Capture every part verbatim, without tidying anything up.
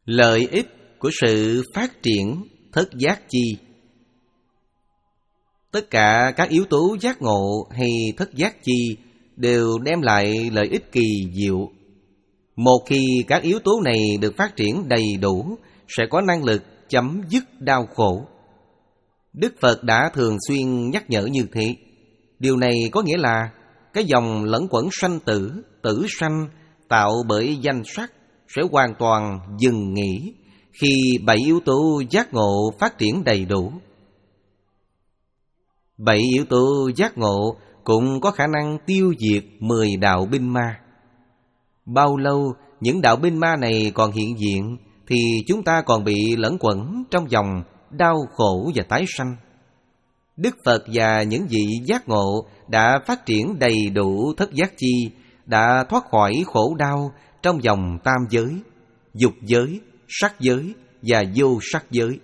Lợi ích của sự phát triển thất giác chi. Tất cả các yếu tố giác ngộ hay thất giác chi đều đem lại lợi ích kỳ diệu. Một khi các yếu tố này được phát triển đầy đủ, sẽ có năng lực chấm dứt đau khổ. Đức Phật đã thường xuyên nhắc nhở như thế. Điều này có nghĩa là cái dòng lẫn quẩn sanh tử, tử sanh tạo bởi danh sắc sẽ hoàn toàn dừng nghỉ khi bảy yếu tố giác ngộ phát triển đầy đủ. Bảy yếu tố giác ngộ cũng có khả năng tiêu diệt mười đạo binh ma. Bao lâu những đạo binh ma này còn hiện diện thì chúng ta còn bị lẫn quẩn trong dòng đau khổ và tái sanh. Đức Phật và những vị giác ngộ đã phát triển đầy đủ thất giác chi, đã thoát khỏi khổ đau trong dòng tam giới, dục giới, sắc giới và vô sắc giới.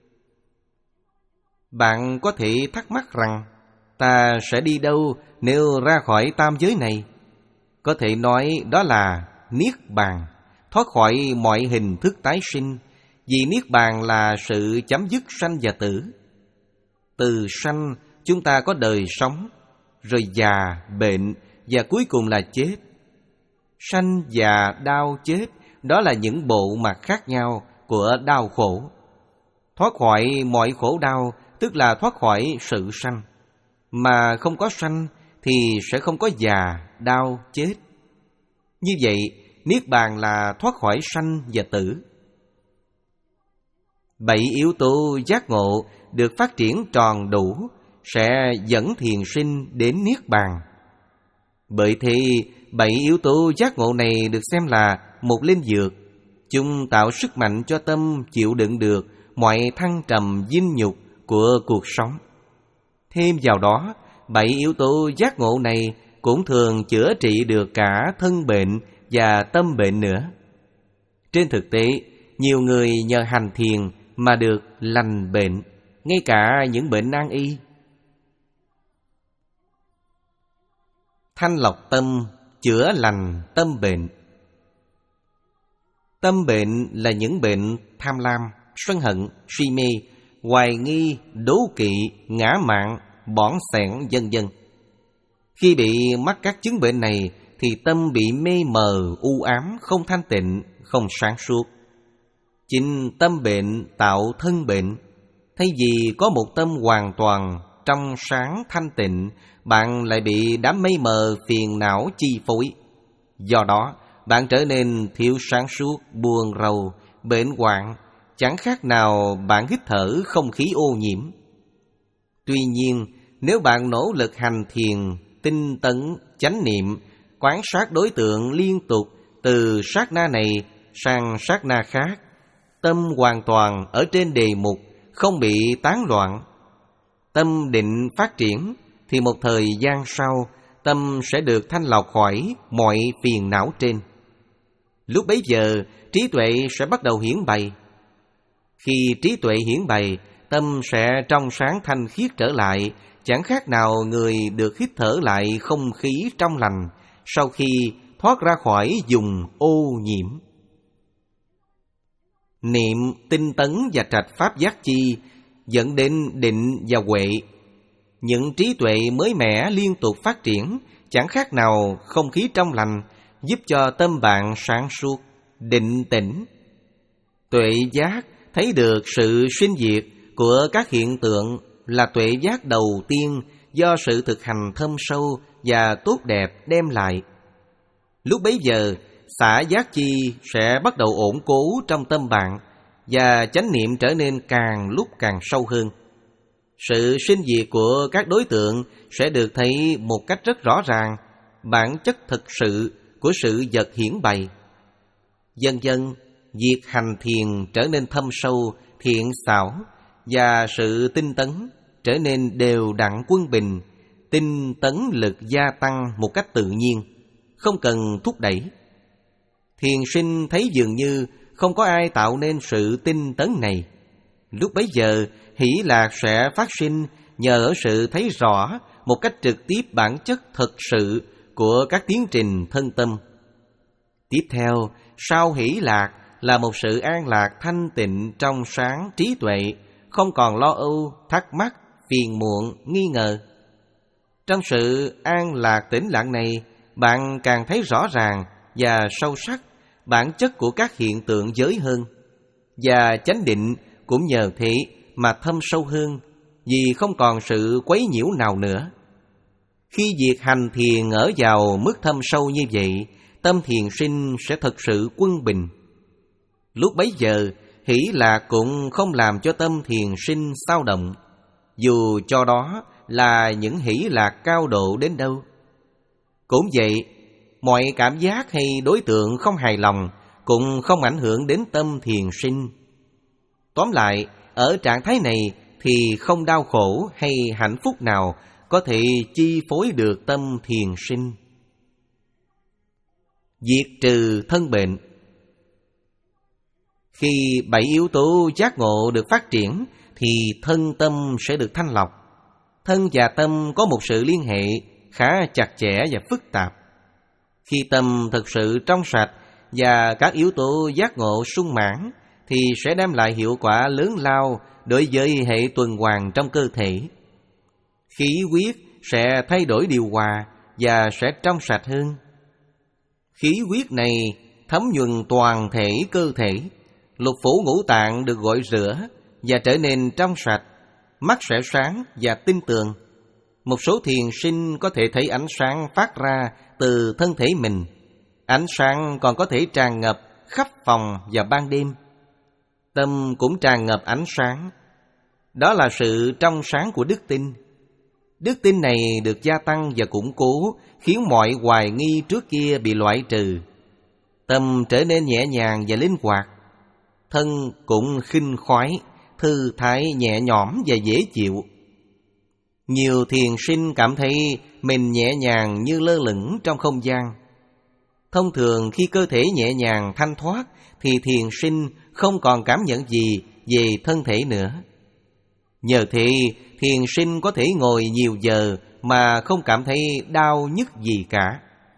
Bạn có thể thắc mắc rằng ta sẽ đi đâu nếu ra khỏi tam giới này? Có thể nói đó là Niết Bàn, thoát khỏi mọi hình thức tái sinh, vì Niết Bàn là sự chấm dứt sanh và tử. Từ sanh chúng ta có đời sống, rồi già, bệnh và cuối cùng là chết. Sanh, già, đau, chết, đó là những bộ mặt khác nhau của đau khổ. Thoát khỏi mọi khổ đau tức là thoát khỏi sự sanh. Mà không có sanh thì sẽ không có già, đau, chết. Như vậy, Niết Bàn là thoát khỏi sanh và tử. Bảy yếu tố giác ngộ được phát triển tròn đủ sẽ dẫn thiền sinh đến Niết Bàn. Bởi thế, bảy yếu tố giác ngộ này được xem là một linh dược. Chúng tạo sức mạnh cho tâm chịu đựng được mọi thăng trầm dinh nhục của cuộc sống. Thêm vào đó, bảy yếu tố giác ngộ này cũng thường chữa trị được cả thân bệnh và tâm bệnh nữa. Trên thực tế, nhiều người nhờ hành thiền mà được lành bệnh, ngay cả những bệnh nan y. Thanh lọc tâm, chữa lành tâm bệnh. Tâm bệnh là những bệnh tham lam, sân hận, si mê, hoài nghi, đố kỵ, ngã mạn, bỏn xẻn vân vân. Khi bị mắc các chứng bệnh này thì tâm bị mê mờ, u ám, không thanh tịnh, không sáng suốt. Chính tâm bệnh tạo thân bệnh. Thay vì có một tâm hoàn toàn trong sáng thanh tịnh, bạn lại bị đám mây mờ phiền não chi phối. Do đó, bạn trở nên thiếu sáng suốt, buồn rầu, bệnh hoạn, chẳng khác nào bạn hít thở không khí ô nhiễm. Tuy nhiên, nếu bạn nỗ lực hành thiền, tinh tấn, chánh niệm, quan sát đối tượng liên tục từ sát na này sang sát na khác, tâm hoàn toàn ở trên đề mục, không bị tán loạn, tâm định phát triển, thì một thời gian sau, tâm sẽ được thanh lọc khỏi mọi phiền não trên. Lúc bấy giờ, trí tuệ sẽ bắt đầu hiển bày. Khi trí tuệ hiển bày, tâm sẽ trong sáng thanh khiết trở lại, chẳng khác nào người được hít thở lại không khí trong lành sau khi thoát ra khỏi vùng ô nhiễm. Niệm, tinh tấn và trạch pháp giác chi dẫn đến định và huệ. Những trí tuệ mới mẻ liên tục phát triển, chẳng khác nào không khí trong lành, giúp cho tâm bạn sáng suốt, định tĩnh. Tuệ giác thấy được sự sinh diệt của các hiện tượng là tuệ giác đầu tiên do sự thực hành thâm sâu và tốt đẹp đem lại. Lúc bấy giờ, xả giác chi sẽ bắt đầu ổn cố trong tâm bạn và chánh niệm trở nên càng lúc càng sâu hơn. Sự sinh diệt của các đối tượng sẽ được thấy một cách rất rõ ràng, bản chất thực sự của sự vật hiển bày. Dần dần, việc hành thiền trở nên thâm sâu, thiện xảo, và sự tinh tấn trở nên đều đặn quân bình. Tinh tấn lực gia tăng một cách tự nhiên, không cần thúc đẩy. Thiền sinh thấy dường như không có ai tạo nên sự tinh tấn này. Lúc bấy giờ, hỷ lạc sẽ phát sinh nhờ ở sự thấy rõ một cách trực tiếp bản chất thực sự của các tiến trình thân tâm. Tiếp theo, sau hỷ lạc là một sự an lạc thanh tịnh trong sáng trí tuệ, không còn lo âu, thắc mắc, phiền muộn, nghi ngờ. Trong sự an lạc tĩnh lặng này, bạn càng thấy rõ ràng và sâu sắc bản chất của các hiện tượng giới hơn, và chánh định cũng nhờ thế mà thâm sâu hơn, vì không còn sự quấy nhiễu nào nữa. Khi việc hành thiền ở vào mức thâm sâu như vậy, tâm thiền sinh sẽ thực sự quân bình. Lúc bấy giờ, hỷ lạc cũng không làm cho tâm thiền sinh xao động, dù cho đó là những hỷ lạc cao độ đến đâu. Cũng vậy, mọi cảm giác hay đối tượng không hài lòng cũng không ảnh hưởng đến tâm thiền sinh. Tóm lại, ở trạng thái này thì không đau khổ hay hạnh phúc nào có thể chi phối được tâm thiền sinh. Diệt trừ thân bệnh. Khi bảy yếu tố giác ngộ được phát triển thì thân tâm sẽ được thanh lọc. Thân và tâm có một sự liên hệ khá chặt chẽ và phức tạp. Khi tâm thực sự trong sạch và các yếu tố giác ngộ sung mãn thì sẽ đem lại hiệu quả lớn lao đối với hệ tuần hoàn trong cơ thể. Khí huyết sẽ thay đổi điều hòa và sẽ trong sạch hơn. Khí huyết này thấm nhuần toàn thể cơ thể, lục phủ ngũ tạng được gội rửa và trở nên trong sạch, mắt sẽ sáng và tinh tường. Một số thiền sinh có thể thấy ánh sáng phát ra từ thân thể mình. Ánh sáng còn có thể tràn ngập khắp phòng vào ban đêm. Tâm cũng tràn ngập ánh sáng. Đó là sự trong sáng của đức tin. Đức tin này được gia tăng và củng cố, khiến mọi hoài nghi trước kia bị loại trừ. Tâm trở nên nhẹ nhàng và linh hoạt. Thân cũng khinh khoái, thư thái nhẹ nhõm và dễ chịu. Nhiều thiền sinh cảm thấy mình nhẹ nhàng như lơ lửng trong không gian. Thông thường khi cơ thể nhẹ nhàng thanh thoát thì thiền sinh không còn cảm nhận gì về thân thể nữa. Nhờ thế, thiền sinh có thể ngồi nhiều giờ mà không cảm thấy đau nhức gì cả.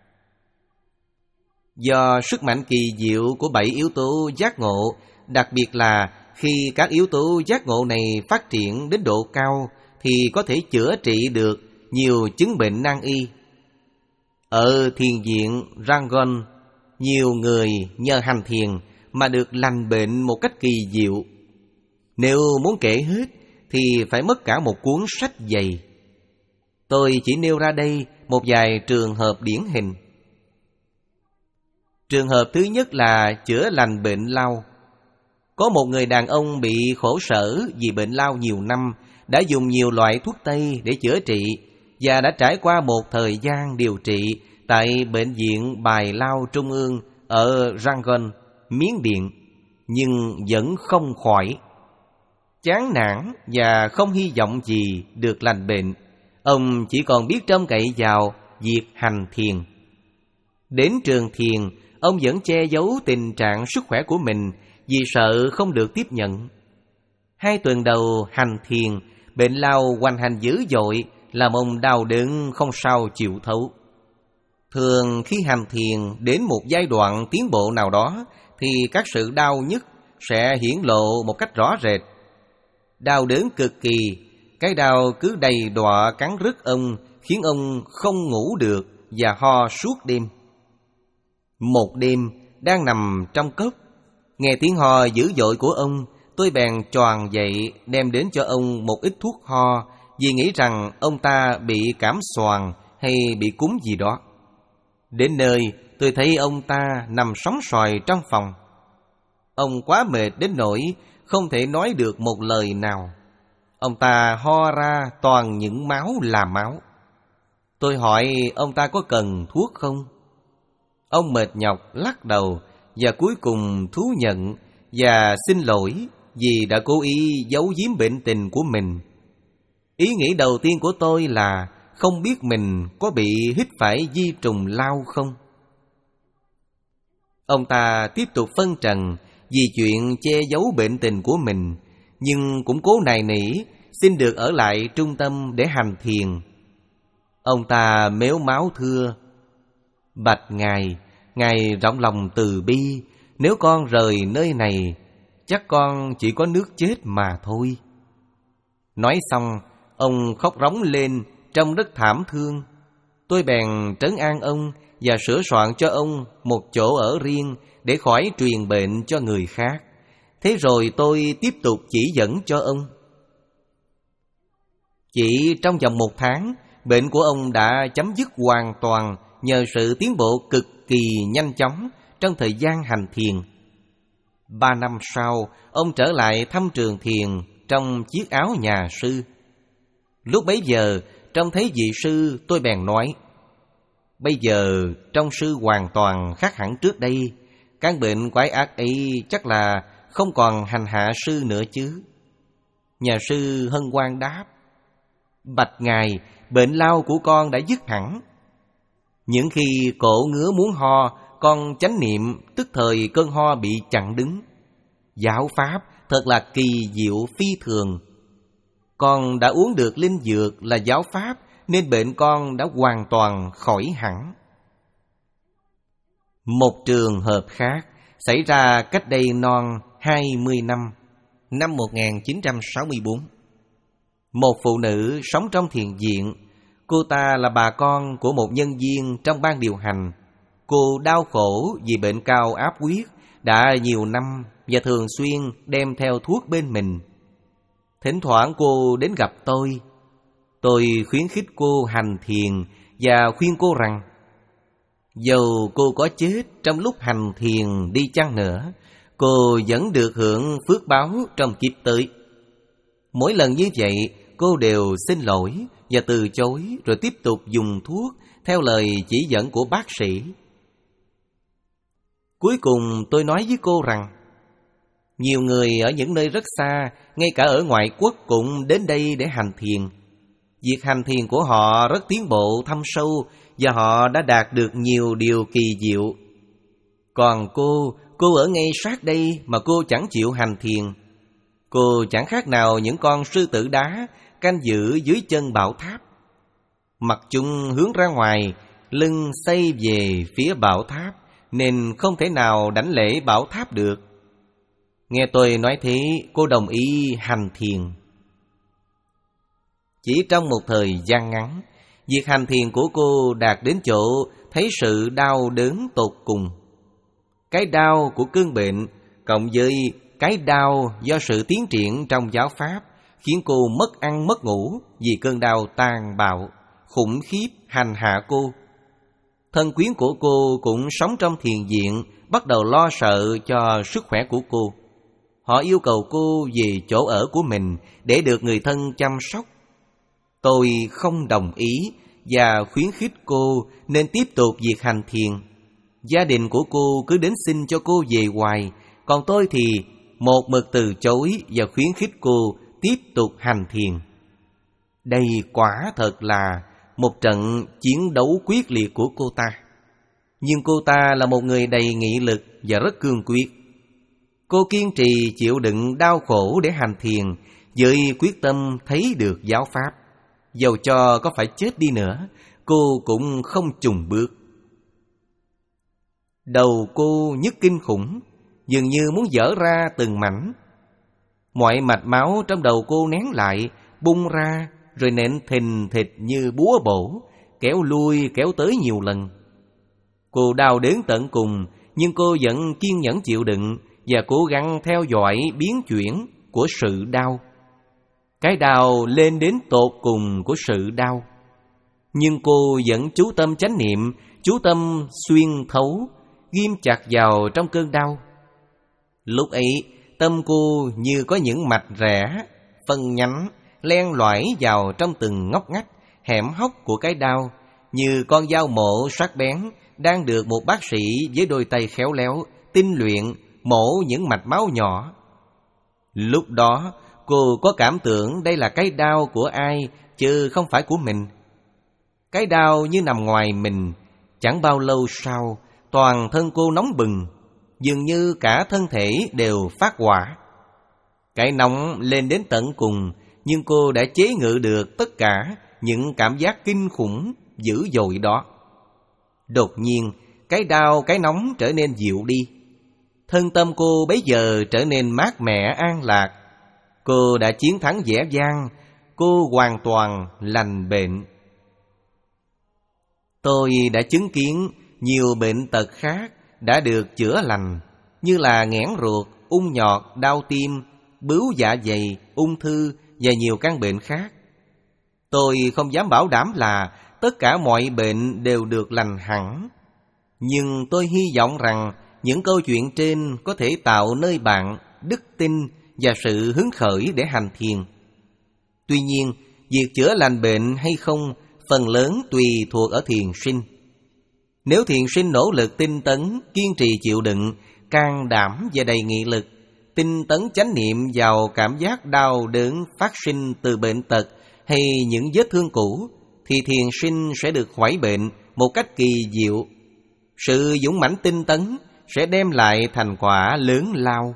Do sức mạnh kỳ diệu của bảy yếu tố giác ngộ, đặc biệt là khi các yếu tố giác ngộ này phát triển đến độ cao thì có thể chữa trị được nhiều chứng bệnh nan y. Ở thiền viện Rangon, nhiều người nhờ hành thiền mà được lành bệnh một cách kỳ diệu. Nếu muốn kể hết thì phải mất cả một cuốn sách dày. Tôi chỉ nêu ra đây một vài trường hợp điển hình. Trường hợp thứ nhất là chữa lành bệnh lao. Có một người đàn ông bị khổ sở vì bệnh lao nhiều năm, đã dùng nhiều loại thuốc Tây để chữa trị và đã trải qua một thời gian điều trị tại Bệnh viện Bài Lao Trung ương ở Rangon, Miến Điện, nhưng vẫn không khỏi. Chán nản và không hy vọng gì được lành bệnh, ông chỉ còn biết trông cậy vào việc hành thiền. Đến trường thiền, ông vẫn che giấu tình trạng sức khỏe của mình vì sợ không được tiếp nhận. Hai tuần đầu hành thiền, bệnh lao hoành hành dữ dội, làm ông đau đớn không sao chịu thấu. Thường khi hành thiền đến một giai đoạn tiến bộ nào đó thì các sự đau nhức sẽ hiển lộ một cách rõ rệt. Đau đớn cực kỳ, cái đau cứ đầy đọa cắn rứt ông, khiến ông không ngủ được và ho suốt đêm. Một đêm, đang nằm trong cốc, nghe tiếng ho dữ dội của ông, tôi bèn choàng dậy đem đến cho ông một ít thuốc ho, vì nghĩ rằng ông ta bị cảm xoàng hay bị cúm gì đó. Đến nơi, tôi thấy ông ta nằm sóng xoài trong phòng. Ông quá mệt đến nỗi không thể nói được một lời nào. Ông ta ho ra toàn những máu là máu. Tôi hỏi ông ta có cần thuốc không? Ông mệt nhọc lắc đầu và cuối cùng thú nhận và xin lỗi vì đã cố ý giấu giếm bệnh tình của mình. Ý nghĩ đầu tiên của tôi là không biết mình có bị hít phải vi trùng lao không. Ông ta tiếp tục phân trần vì chuyện che giấu bệnh tình của mình, nhưng cũng cố nài nỉ xin được ở lại trung tâm để hành thiền. Ông ta mếu máo thưa: Bạch Ngài, Ngài rộng lòng từ bi, Nếu con rời nơi này, chắc con chỉ có nước chết mà thôi. Nói xong, ông khóc rống lên, trông rất thảm thương. Tôi bèn trấn an ông và sửa soạn cho ông một chỗ ở riêng để khỏi truyền bệnh cho người khác. Thế rồi tôi tiếp tục chỉ dẫn cho ông. Chỉ trong vòng một tháng, bệnh của ông đã chấm dứt hoàn toàn nhờ sự tiến bộ cực kỳ nhanh chóng trong thời gian hành thiền. Ba năm sau, ông trở lại thăm trường thiền trong chiếc áo nhà sư. Lúc bấy giờ, trông thấy vị sư, tôi bèn nói: bây giờ trong sư hoàn toàn khác hẳn trước đây. Căn bệnh quái ác ấy chắc là không còn hành hạ sư nữa chứ? Nhà sư hân hoan đáp: bạch ngài, bệnh lao của con đã dứt hẳn. Những khi cổ ngứa muốn ho, con chánh niệm, tức thời cơn ho bị chặn đứng. Giáo pháp thật là kỳ diệu phi thường. Con đã uống được linh dược là giáo pháp, nên bệnh con đã hoàn toàn khỏi hẳn. Một trường hợp khác xảy ra cách đây non hai mươi năm, năm một nghìn chín trăm sáu mươi tư. Một phụ nữ sống trong thiền viện. Cô ta là bà con của một nhân viên trong ban điều hành. Cô đau khổ vì bệnh cao áp huyết đã nhiều năm và thường xuyên đem theo thuốc bên mình. Thỉnh thoảng cô đến gặp tôi. Tôi khuyến khích cô hành thiền và khuyên cô rằng dầu cô có chết trong lúc hành thiền đi chăng nữa, cô vẫn được hưởng phước báo trong kiếp tới. Mỗi lần như vậy, cô đều xin lỗi và từ chối, rồi tiếp tục dùng thuốc theo lời chỉ dẫn của bác sĩ. Cuối cùng tôi nói với cô rằng nhiều người ở những nơi rất xa, ngay cả ở ngoại quốc cũng đến đây để hành thiền. Việc hành thiền của họ rất tiến bộ thâm sâu và họ đã đạt được nhiều điều kỳ diệu. Còn cô, cô ở ngay sát đây mà cô chẳng chịu hành thiền. Cô chẳng khác nào những con sư tử đá canh giữ dưới chân bảo tháp. Mặt chúng hướng ra ngoài, lưng xoay về phía bảo tháp, nên không thể nào đảnh lễ bảo tháp được. Nghe tôi nói thế, cô đồng ý hành thiền. Chỉ trong một thời gian ngắn, việc hành thiền của cô đạt đến chỗ thấy sự đau đớn tột cùng. Cái đau của cơn bệnh cộng với cái đau do sự tiến triển trong giáo pháp khiến cô mất ăn mất ngủ vì cơn đau tàn bạo, khủng khiếp hành hạ cô. Thân quyến của cô cũng sống trong thiền viện bắt đầu lo sợ cho sức khỏe của cô. Họ yêu cầu cô về chỗ ở của mình để được người thân chăm sóc. Tôi không đồng ý và khuyến khích cô nên tiếp tục việc hành thiền. Gia đình của cô cứ đến xin cho cô về hoài, còn tôi thì một mực từ chối và khuyến khích cô tiếp tục hành thiền. Đây quả thật là một trận chiến đấu quyết liệt của cô ta. Nhưng cô ta là một người đầy nghị lực và rất cương quyết. Cô kiên trì chịu đựng đau khổ để hành thiền với quyết tâm thấy được giáo pháp. Dầu cho có phải chết đi nữa, cô cũng không chùn bước. Đầu cô nhức kinh khủng, dường như muốn vỡ ra từng mảnh. Mọi mạch máu trong đầu cô nén lại, bung ra, rồi nện thình thịch như búa bổ, kéo lui kéo tới nhiều lần. Cô đau đớn tận cùng, nhưng cô vẫn kiên nhẫn chịu đựng và cố gắng theo dõi biến chuyển của sự đau. Cái đau lên đến tột cùng của sự đau, nhưng cô vẫn chú tâm chánh niệm, chú tâm xuyên thấu, ghim chặt vào trong cơn đau. Lúc ấy, tâm cô như có những mạch rẽ, phân nhánh, len lỏi vào trong từng ngóc ngách, hẻm hốc của cái đau, như con dao mổ sắc bén đang được một bác sĩ với đôi tay khéo léo, tinh luyện mổ những mạch máu nhỏ. Lúc đó, cô có cảm tưởng đây là cái đau của ai, chứ không phải của mình. Cái đau như nằm ngoài mình. Chẳng bao lâu sau, toàn thân cô nóng bừng, dường như cả thân thể đều phát hỏa. Cái nóng lên đến tận cùng, nhưng cô đã chế ngự được tất cả những cảm giác kinh khủng dữ dội đó. Đột nhiên, cái đau cái nóng trở nên dịu đi. Thân tâm cô bấy giờ trở nên mát mẻ an lạc. Cô đã chiến thắng dễ dàng, cô hoàn toàn lành bệnh. Tôi đã chứng kiến nhiều bệnh tật khác đã được chữa lành, như là nghẽn ruột, ung nhọt, đau tim, bướu dạ dày, ung thư và nhiều căn bệnh khác. Tôi không dám bảo đảm là tất cả mọi bệnh đều được lành hẳn, nhưng tôi hy vọng rằng những câu chuyện trên có thể tạo nơi bạn đức tin và sự hứng khởi để hành thiền. Tuy nhiên, việc chữa lành bệnh hay không phần lớn tùy thuộc ở thiền sinh. Nếu thiền sinh nỗ lực tinh tấn, kiên trì chịu đựng, can đảm và đầy nghị lực, tinh tấn chánh niệm vào cảm giác đau đớn phát sinh từ bệnh tật hay những vết thương cũ, thì thiền sinh sẽ được khỏi bệnh một cách kỳ diệu. Sự dũng mãnh tinh tấn sẽ đem lại thành quả lớn lao.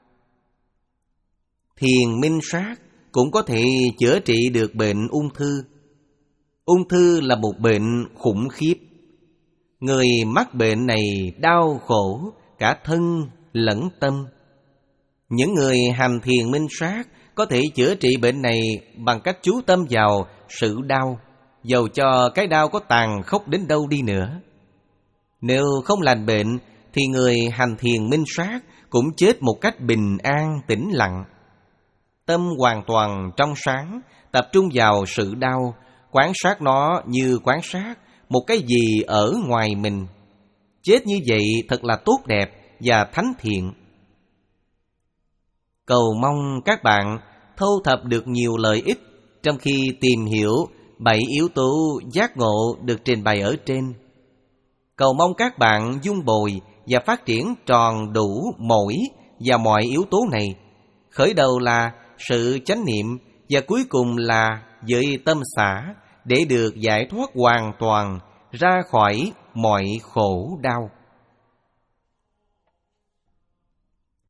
Thiền minh sát cũng có thể chữa trị được bệnh ung thư. Ung thư là một bệnh khủng khiếp. Người mắc bệnh này đau khổ cả thân lẫn tâm. Những người hành thiền minh sát có thể chữa trị bệnh này bằng cách chú tâm vào sự đau, dầu cho cái đau có tàn khốc đến đâu đi nữa. Nếu không lành bệnh thì người hành thiền minh sát cũng chết một cách bình an tĩnh lặng. Tâm hoàn toàn trong sáng, tập trung vào sự đau, quan sát nó như quan sát một cái gì ở ngoài mình. Chết như vậy thật là tốt đẹp và thánh thiện. Cầu mong các bạn thâu thập được nhiều lợi ích trong khi tìm hiểu bảy yếu tố giác ngộ được trình bày ở trên. Cầu mong các bạn dung bồi và phát triển tròn đủ mỗi và mọi yếu tố này. Khởi đầu là sự chánh niệm và cuối cùng là với tâm xả để được giải thoát hoàn toàn ra khỏi mọi khổ đau.